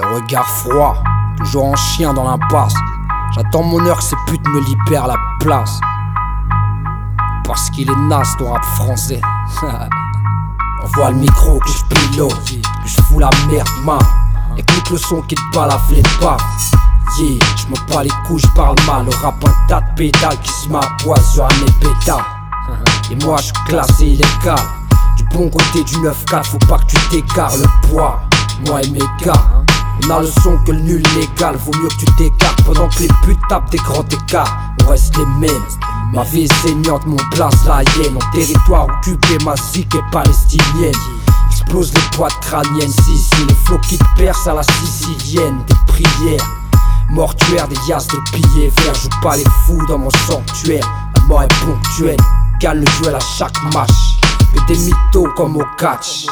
Le regard froid, toujours en chien dans l'impasse. J'attends mon heure que ces putes me libèrent la place. Parce qu'il est naze ton rap français. Envoie le micro que je pilote, que je fous la merde, man. Écoute le son qui te balafre les pas. Yeah, je me bats les couilles, je parle mal. Le rap un tas de pétales qui se m'appoise sur un épétard. Et moi je suis classé illégal. Du bon côté du 9-4, faut pas que tu t'écartes. Le poids, moi et mes gars, on a le son que le nul légal. Vaut mieux que tu t'écartes pendant que les putes tapent des grands écarts. On reste les mêmes. Ma vie est saignante, mon place la hyène. En territoire occupé, ma zik est palestinienne. Explose les boîtes crâniennes, si les flots qui te percent à la sicilienne. Des prières, mortuaire, des yasses de billets verts. Joue pas les fous dans mon sanctuaire. La mort est ponctuelle, gagne le duel à chaque match. Que des mythos comme au catch.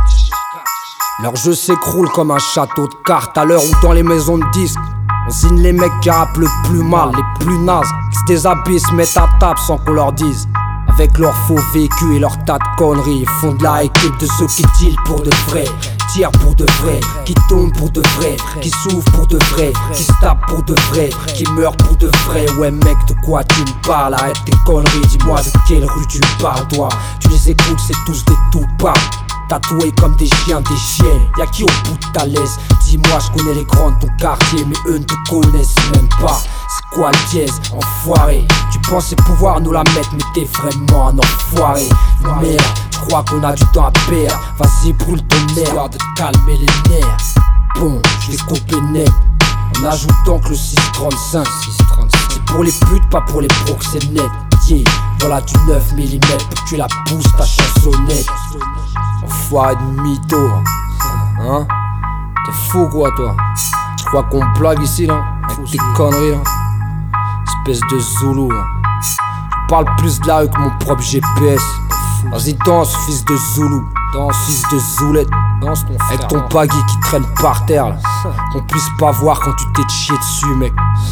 Leur jeu s'écroule comme un château de cartes. À l'heure où dans les maisons de disques on signe les mecs qui rappent le plus mal, les plus nazes, qui se déshabillent, se mettent à table sans qu'on leur dise. Avec leurs faux vécus et leurs tas de conneries, ils font de la équipe de ceux qui deal pour de vrai, tirent pour de vrai, qui tombent pour de vrai, qui souffrent pour de vrai, qui se tapent pour de vrai, qui meurent pour de vrai. Ouais mec, de quoi tu me parles? Arrête tes conneries, dis-moi de quelle rue tu parles toi. Tu les écoutes, c'est tous des tout-pas, tatoués comme des chiens, des chiennes. Y'a qui au bout de ta laisse? Dis-moi, je connais les grands de ton quartier, mais eux ne te connaissent même pas. C'est quoi le dièse, enfoiré? Tu pensais pouvoir nous la mettre, mais t'es vraiment un enfoiré. Merde, je crois qu'on a du temps à perdre. Vas-y, brûle ton nerf, histoire de te calmer les nerfs. Bon, je vais couper net, en ajoutant que le 635 c'est pour les putes, pas pour les proxénètes. Yeah, voilà du 9 mm, pour que tu la pousses ta chansonnette. Enfoiré de mytho, hein? T'es fou quoi toi? Je crois qu'on blague ici là, avec tes conneries là. Espèce de Zoulou là. Je parle plus de la rue que mon propre GPS. Vas-y danse fils de Zoulou, danse fils de Zoulette. Danse ton frère, avec ton pagui qui traîne par terre là. Qu'on puisse pas voir quand tu t'es chié dessus mec.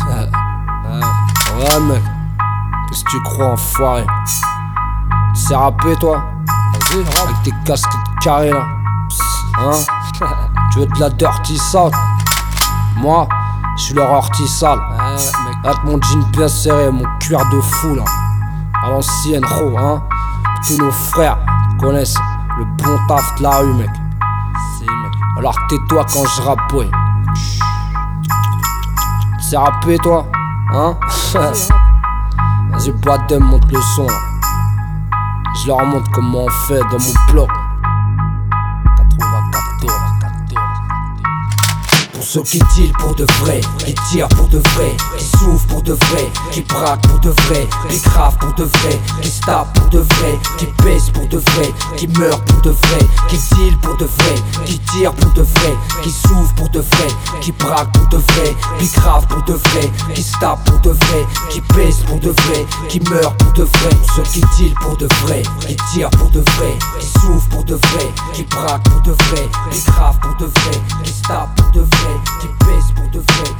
Ouais mec, qu'est-ce que tu crois enfoiré? Tu sais rapper toi? Vas-y, avec tes casquettes carrées là. Hein? Tu veux de la dirty sale? Moi, je suis leur ortie sale. Avec mon jean bien serré, mon cuir de fou là. À l'ancienne, gros, hein. Tous nos frères connaissent le bon taf de la rue, mec. Alors tais-toi quand je rappe, ouais. Tu sais rapper, toi? Hein? Vas-y, boîte de monte le son là. Je leur montre comment on fait dans mon bloc. 94. Pour ceux qui deal pour de vrai, qui tirent pour de vrai, qui souffrent pour de vrai, qui braquent pour de vrai, qui gravent pour de vrai, qui se tapent pour de vrai, qui pèsent pour de vrai, qui meurent pour de vrai, qui deal pour de vrai, qui tirent pour de vrai, qui souffrent pour de vrai, qui braquent pour de vrai, qui gravent pour de vrai, qui se tapent pour de vrai, qui pèsent pour de vrai, qui meurent pour de vrai. Pour ceux qui deal pour de vrai, qui tirent pour de vrai, qui souffrent pour de vrai, qui braquent pour de vrai, qui gravent pour de vrai, qui se tapent pour de vrai, qui pèsent pour de vrai.